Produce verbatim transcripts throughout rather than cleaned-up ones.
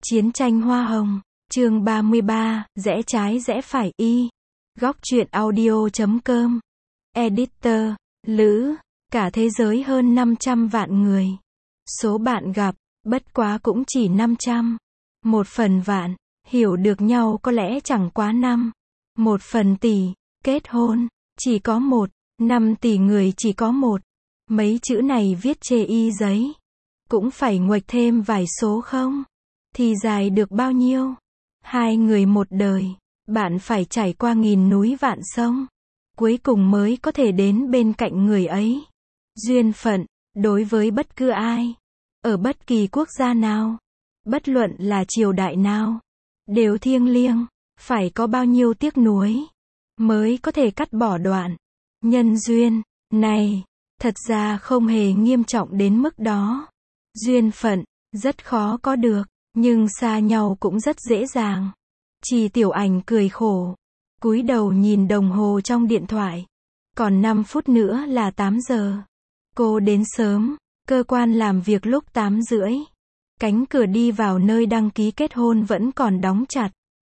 Chiến tranh hoa hồng, chương ba mươi ba, rẽ trái rẽ phải y. Góc truyện audio.com. Editor, Lữ, cả thế giới hơn năm trăm vạn người. Số bạn gặp, bất quá cũng chỉ năm trăm. Một phần vạn, hiểu được nhau có lẽ chẳng quá năm. Một phần tỷ, kết hôn, chỉ có một. Năm tỷ người chỉ có một. Mấy chữ này viết chê y giấy. Cũng phải nguệch thêm vài số không? Thì dài được bao nhiêu? Hai người một đời, bạn phải trải qua nghìn núi vạn sông, cuối cùng mới có thể đến bên cạnh người ấy. Duyên phận, đối với bất cứ ai, ở bất kỳ quốc gia nào, bất luận là triều đại nào, đều thiêng liêng, phải có bao nhiêu tiếc nuối, mới có thể cắt bỏ đoạn. Nhân duyên, này, thật ra không hề nghiêm trọng đến mức đó. Duyên phận, rất khó có được. Nhưng xa nhau cũng rất dễ dàng. Trì Tiểu Ảnh cười khổ, cúi đầu nhìn đồng hồ trong điện thoại. Còn năm phút nữa là tám giờ. Cô đến sớm, cơ quan làm việc lúc tám rưỡi. Cánh cửa đi vào nơi đăng ký kết hôn vẫn còn đóng chặt.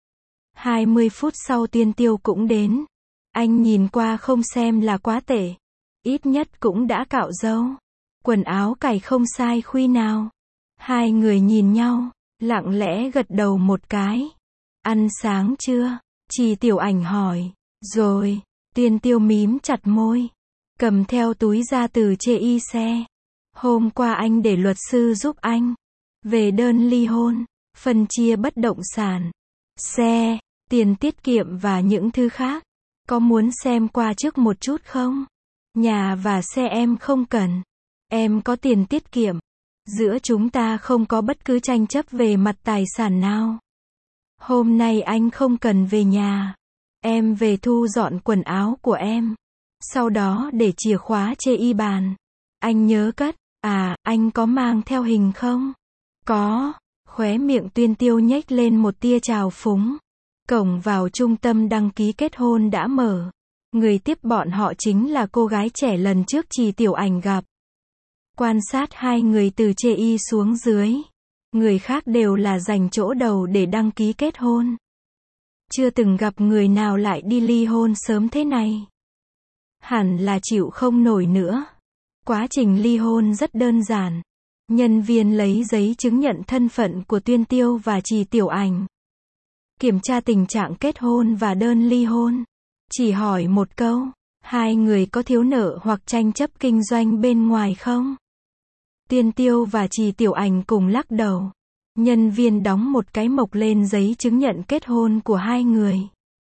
hai mươi phút sau Tuyên Tiêu cũng đến. Anh nhìn qua không xem là quá tệ. Ít nhất cũng đã cạo râu. Quần áo cài không sai khuy nào. Hai người nhìn nhau, lặng lẽ gật đầu một cái. Ăn sáng chưa? Trì Tiểu Ảnh hỏi. Rồi. Tuyên Tiêu mím chặt môi, cầm theo túi ra từ chê y xe. Hôm qua anh để luật sư giúp anh về đơn ly hôn, phân chia bất động sản, xe, tiền tiết kiệm và những thứ khác. Có muốn xem qua trước một chút không? Nhà và xe em không cần. Em có tiền tiết kiệm. Giữa chúng ta không có bất cứ tranh chấp về mặt tài sản nào. Hôm nay anh không cần về nhà. Em về thu dọn quần áo của em. Sau đó để chìa khóa chê y bàn. Anh nhớ cất. À, anh có mang theo hình không? Có. Khóe miệng Tuyên Tiêu nhếch lên một tia trào phúng. Cổng vào trung tâm đăng ký kết hôn đã mở. Người tiếp bọn họ chính là cô gái trẻ lần trước Trì Tiểu Ảnh gặp. Quan sát hai người từ chê y xuống dưới. Người khác đều là dành chỗ đầu để đăng ký kết hôn. Chưa từng gặp người nào lại đi ly hôn sớm thế này. Hẳn là chịu không nổi nữa. Quá trình ly hôn rất đơn giản. Nhân viên lấy giấy chứng nhận thân phận của Tuyên Tiêu và Trì Tiểu Ảnh. Kiểm tra tình trạng kết hôn và đơn ly hôn. Chỉ hỏi một câu. Hai người có thiếu nợ hoặc tranh chấp kinh doanh bên ngoài không? Tuyên Tiêu và Trì Tiểu Ảnh cùng lắc đầu. Nhân viên đóng một cái mộc lên giấy chứng nhận kết hôn của hai người.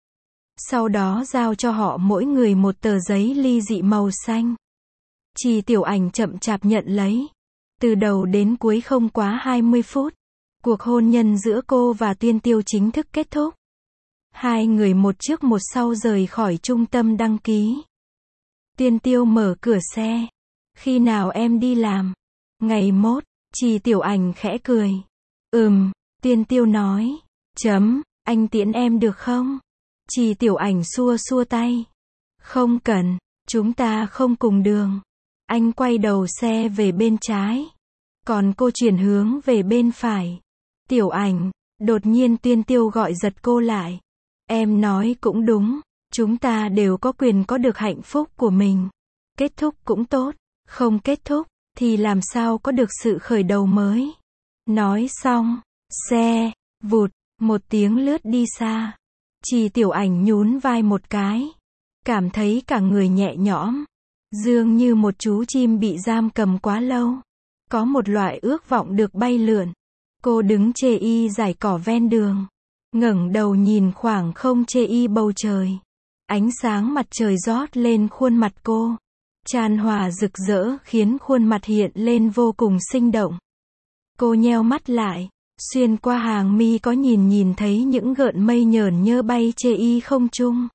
Sau đó giao cho họ mỗi người một tờ giấy ly dị màu xanh. Trì Tiểu Ảnh chậm chạp nhận lấy. Từ đầu đến cuối không quá hai mươi phút. Cuộc hôn nhân giữa cô và Tuyên Tiêu chính thức kết thúc. Hai người một trước một sau rời khỏi trung tâm đăng ký. Tuyên Tiêu mở cửa xe. Khi nào em đi làm? Ngày mốt. Trì Tiểu Ảnh khẽ cười. Ừm, Tuyên Tiêu nói. Chấm, anh tiễn em được không? Trì Tiểu Ảnh xua xua tay. Không cần, chúng ta không cùng đường. Anh quay đầu xe về bên trái. Còn cô chuyển hướng về bên phải. Tiểu Ảnh, đột nhiên Tuyên Tiêu gọi giật cô lại. Em nói cũng đúng, chúng ta đều có quyền có được hạnh phúc của mình. Kết thúc cũng tốt, không kết thúc thì làm sao có được sự khởi đầu mới. Nói xong, xe, vụt, một tiếng lướt đi xa. Trì Tiểu Ảnh nhún vai một cái. Cảm thấy cả người nhẹ nhõm. Dường như một chú chim bị giam cầm quá lâu. Có một loại ước vọng được bay lượn. Cô đứng chê y dải cỏ ven đường. Ngẩng đầu nhìn khoảng không chê y bầu trời. Ánh sáng mặt trời rót lên khuôn mặt cô. Chan hòa rực rỡ khiến khuôn mặt hiện lên vô cùng sinh động. Cô nheo mắt lại, xuyên qua hàng mi có nhìn nhìn thấy những gợn mây nhởn nhơ bay chê y không trung.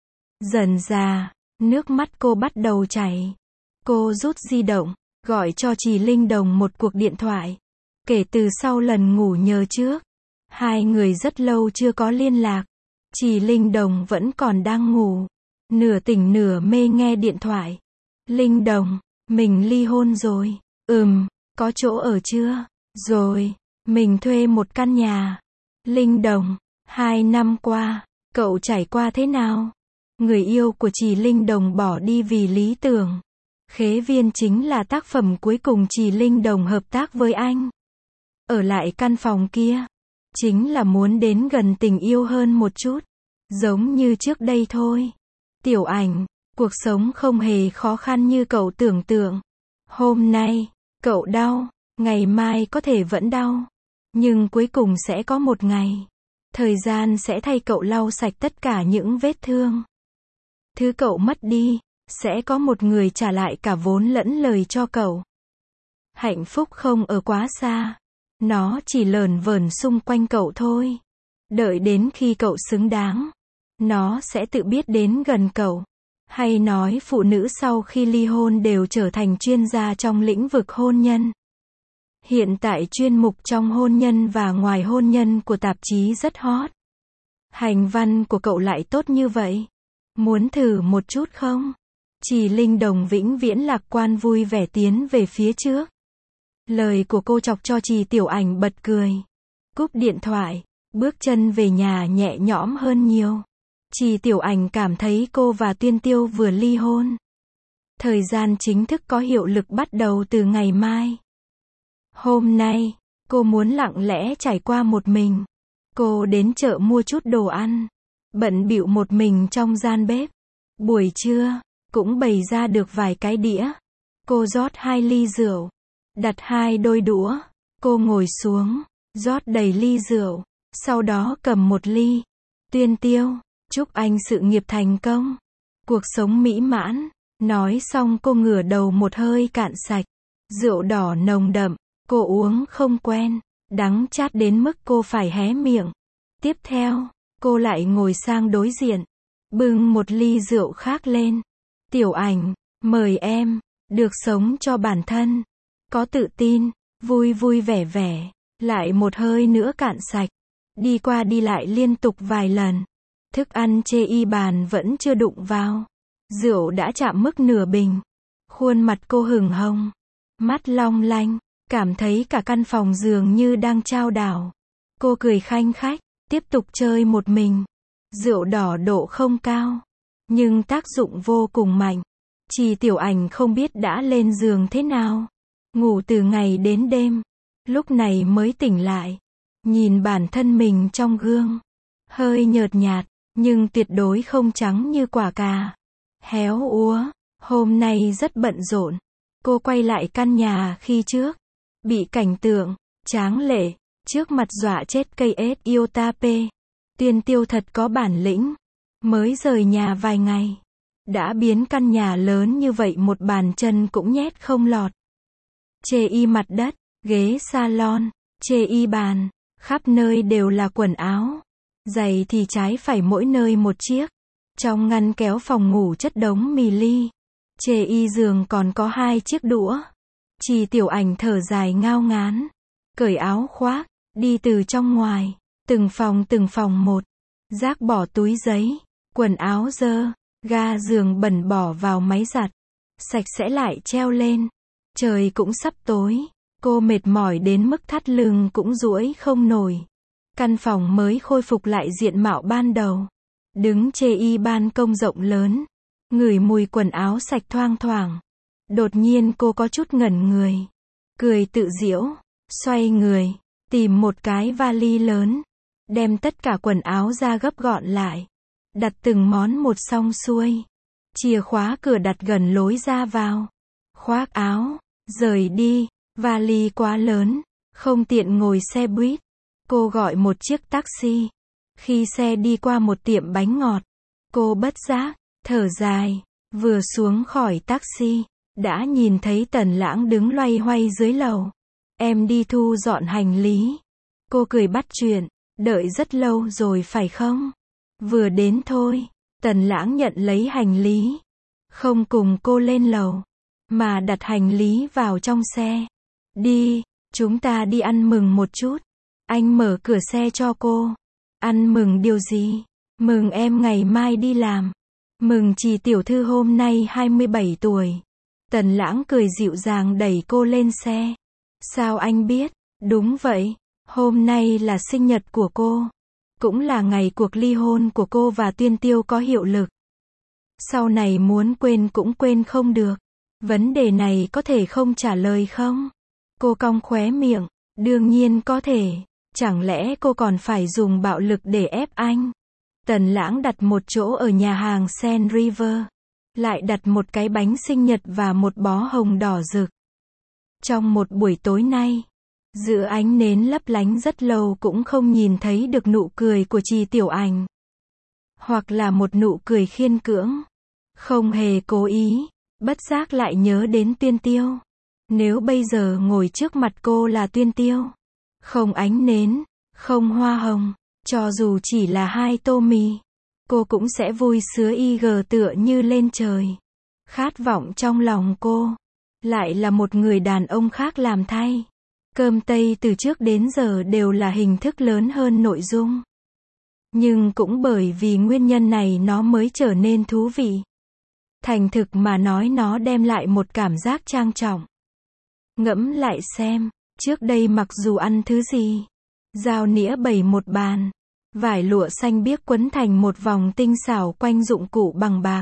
Dần dà, nước mắt cô bắt đầu chảy. Cô rút di động, gọi cho Trì Linh Đồng một cuộc điện thoại. Kể từ sau lần ngủ nhờ trước, hai người rất lâu chưa có liên lạc. Trì Linh Đồng vẫn còn đang ngủ, nửa tỉnh nửa mê nghe điện thoại. Linh Đồng, mình ly hôn rồi. Ừm, có chỗ ở chưa? Rồi, Mình thuê một căn nhà. Linh Đồng, hai năm qua, cậu trải qua thế nào? Người yêu của Trì Linh Đồng bỏ đi vì lý tưởng. Khế Viên chính là tác phẩm cuối cùng Trì Linh Đồng hợp tác với anh. Ở lại căn phòng kia, chính là muốn đến gần tình yêu hơn một chút. Giống như trước đây thôi. Tiểu Ảnh, cuộc sống không hề khó khăn như cậu tưởng tượng. Hôm nay, cậu đau, ngày mai có thể vẫn đau. Nhưng cuối cùng sẽ có một ngày, thời gian sẽ thay cậu lau sạch tất cả những vết thương. Thứ cậu mất đi, sẽ có một người trả lại cả vốn lẫn lời cho cậu. Hạnh phúc không ở quá xa. Nó chỉ lởn vởn xung quanh cậu thôi. Đợi đến khi cậu xứng đáng, nó sẽ tự biết đến gần cậu. Hay nói phụ nữ sau khi ly hôn đều trở thành chuyên gia trong lĩnh vực hôn nhân. Hiện tại chuyên mục trong hôn nhân và ngoài hôn nhân của tạp chí rất hot. Hành văn của cậu lại tốt như vậy. Muốn thử một chút không? Trì Linh Đồng vĩnh viễn lạc quan vui vẻ tiến về phía trước. Lời của cô chọc cho Trì Tiểu Ảnh bật cười. Cúp điện thoại, bước chân về nhà nhẹ nhõm hơn nhiều. Trì Tiểu Ảnh cảm thấy cô và Tuyên Tiêu vừa ly hôn. Thời gian chính thức có hiệu lực bắt đầu từ ngày mai. Hôm nay, cô muốn lặng lẽ trải qua một mình. Cô đến chợ mua chút đồ ăn. Bận bịu một mình trong gian bếp. Buổi trưa, cũng bày ra được vài cái đĩa. Cô rót hai ly rượu. Đặt hai đôi đũa. Cô ngồi xuống, rót đầy ly rượu. Sau đó cầm một ly. Tuyên Tiêu, chúc anh sự nghiệp thành công. Cuộc sống mỹ mãn. Nói xong cô ngửa đầu một hơi cạn sạch. Rượu đỏ nồng đậm. Cô uống không quen. Đắng chát đến mức cô phải hé miệng. Tiếp theo, cô lại ngồi sang đối diện. Bưng một ly rượu khác lên. Tiểu Ảnh, mời em. Được sống cho bản thân. Có tự tin, vui vui vẻ vẻ. Lại một hơi nữa cạn sạch. Đi qua đi lại liên tục vài lần. Thức ăn chê y bàn vẫn chưa đụng vào. Rượu đã chạm mức nửa bình. Khuôn mặt cô hửng hồng. Mắt long lanh. Cảm thấy cả căn phòng dường như đang trao đảo. Cô cười khanh khách. Tiếp tục chơi một mình. Rượu đỏ độ không cao. Nhưng tác dụng vô cùng mạnh. Trì Tiểu Ảnh không biết đã lên giường thế nào. Ngủ từ ngày đến đêm. Lúc này mới tỉnh lại. Nhìn bản thân mình trong gương. Hơi nhợt nhạt. Nhưng tuyệt đối không trắng như quả cà. Héo úa. Hôm nay rất bận rộn. Cô quay lại căn nhà khi trước. Bị cảnh tượng tráng lệ trước mặt dọa chết cây ết Iotape. Tuyên Tiêu thật có bản lĩnh. Mới rời nhà vài ngày. Đã biến căn nhà lớn như vậy một bàn chân cũng nhét không lọt. Chê y mặt đất, ghế salon, chê y bàn. Khắp nơi đều là quần áo. Giày thì trái phải mỗi nơi một chiếc. Trong ngăn kéo phòng ngủ chất đống mì ly. Chê y giường còn có hai chiếc đũa. Trì Tiểu Ảnh thở dài ngao ngán. Cởi áo khoác, đi từ trong ngoài. Từng phòng từng phòng một. Rác bỏ túi giấy. Quần áo dơ. Ga giường bẩn bỏ vào máy giặt. Sạch sẽ lại treo lên. Trời cũng sắp tối. Cô mệt mỏi đến mức thắt lưng cũng duỗi không nổi. Căn phòng mới khôi phục lại diện mạo ban đầu. Đứng chê y ban công rộng lớn. Ngửi mùi quần áo sạch thoang thoảng. Đột nhiên cô có chút ngẩn người. Cười tự giễu. Xoay người. Tìm một cái vali lớn. Đem tất cả quần áo ra gấp gọn lại. Đặt từng món một xong xuôi. Chìa khóa cửa đặt gần lối ra vào. Khoác áo. Rời đi. Vali quá lớn. Không tiện ngồi xe buýt. Cô gọi một chiếc taxi. Khi xe đi qua một tiệm bánh ngọt. Cô bất giác. Thở dài. Vừa xuống khỏi taxi. Đã nhìn thấy Tần Lãng đứng loay hoay dưới lầu. Em đi thu dọn hành lý. Cô cười bắt chuyện. Đợi rất lâu rồi phải không? Vừa đến thôi. Tần Lãng nhận lấy hành lý. Không cùng cô lên lầu. Mà đặt hành lý vào trong xe. Đi. Chúng ta đi ăn mừng một chút. Anh mở cửa xe cho cô. Ăn mừng điều gì? Mừng em ngày mai đi làm. Mừng Trì tiểu thư hôm nay hai mươi bảy tuổi. Tần Lãng cười dịu dàng đẩy cô lên xe. Sao anh biết? Đúng vậy. Hôm nay là sinh nhật của cô. Cũng là ngày cuộc ly hôn của cô và Tuyên Tiêu có hiệu lực. Sau này muốn quên cũng quên không được. Vấn đề này có thể không trả lời không? Cô cong khóe miệng. Đương nhiên có thể. Chẳng lẽ cô còn phải dùng bạo lực để ép anh? Tần Lãng đặt một chỗ ở nhà hàng Sen River. Lại đặt một cái bánh sinh nhật và một bó hồng đỏ rực. Trong một buổi tối nay, giữa ánh nến lấp lánh rất lâu cũng không nhìn thấy được nụ cười của Trì Tiểu Ảnh. Hoặc là một nụ cười khiên cưỡng. Không hề cố ý, bất giác lại nhớ đến Tuyên Tiêu. Nếu bây giờ ngồi trước mặt cô là Tuyên Tiêu, không ánh nến, không hoa hồng, cho dù chỉ là hai tô mì, cô cũng sẽ vui sướng y gờ tựa như lên trời. Khát vọng trong lòng cô, lại là một người đàn ông khác làm thay. Cơm Tây từ trước đến giờ đều là hình thức lớn hơn nội dung. Nhưng cũng bởi vì nguyên nhân này nó mới trở nên thú vị. Thành thực mà nói nó đem lại một cảm giác trang trọng. Ngẫm lại xem, trước đây mặc dù ăn thứ gì, dao nĩa bày một bàn, vải lụa xanh biếc quấn thành một vòng tinh xảo quanh dụng cụ bằng bạc.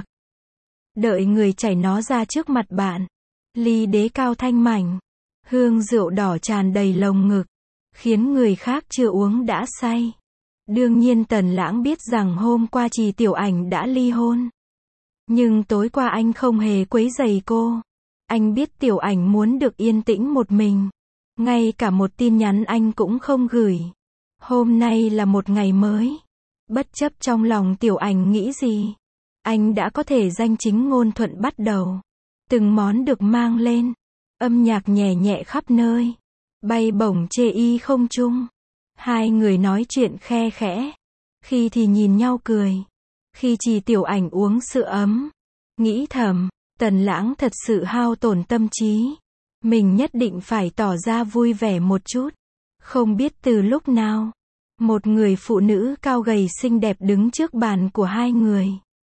Đợi người chảy nó ra trước mặt bạn. Ly đế cao thanh mảnh, hương rượu đỏ tràn đầy lồng ngực, khiến người khác chưa uống đã say. Đương nhiên Tần Lãng biết rằng hôm qua Trì Tiểu Ảnh đã ly hôn. Nhưng tối qua anh không hề quấy rầy cô. Anh biết Tiểu Ảnh muốn được yên tĩnh một mình. Ngay cả một tin nhắn anh cũng không gửi. Hôm nay là một ngày mới. Bất chấp trong lòng Tiểu Ảnh nghĩ gì, anh đã có thể danh chính ngôn thuận bắt đầu. Từng món được mang lên. Âm nhạc nhẹ nhẹ khắp nơi. Bay bổng chê y không trung. Hai người nói chuyện khe khẽ. Khi thì nhìn nhau cười. Khi Trì Tiểu Ảnh uống sữa ấm. Nghĩ thầm, Tần Lãng thật sự hao tổn tâm trí. Mình nhất định phải tỏ ra vui vẻ một chút. Không biết từ lúc nào, một người phụ nữ cao gầy xinh đẹp đứng trước bàn của hai người.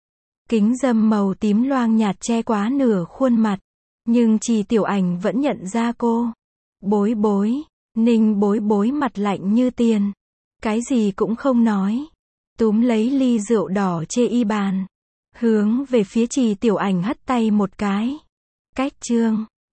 Kính râm màu tím loang nhạt che quá nửa khuôn mặt. Nhưng Trì Tiểu Ảnh vẫn nhận ra cô. Bối bối, Ninh bối bối mặt lạnh như tiền. Cái gì cũng không nói. Túm lấy ly rượu đỏ chê y bàn. Hướng về phía Trì Tiểu Ảnh hất tay một cái. Cách chương.